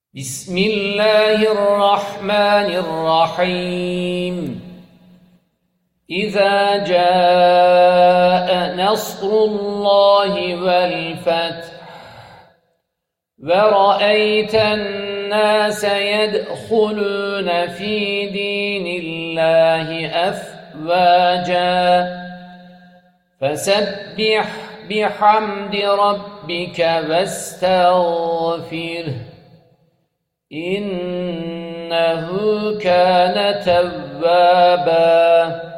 بسم الله الرحمن الرحيم إذا جاء نصر الله والفتح ورأيت الناس يدخلون في دين الله أفواجا فسبح بحمد ربك واستغفره إنه كان توابا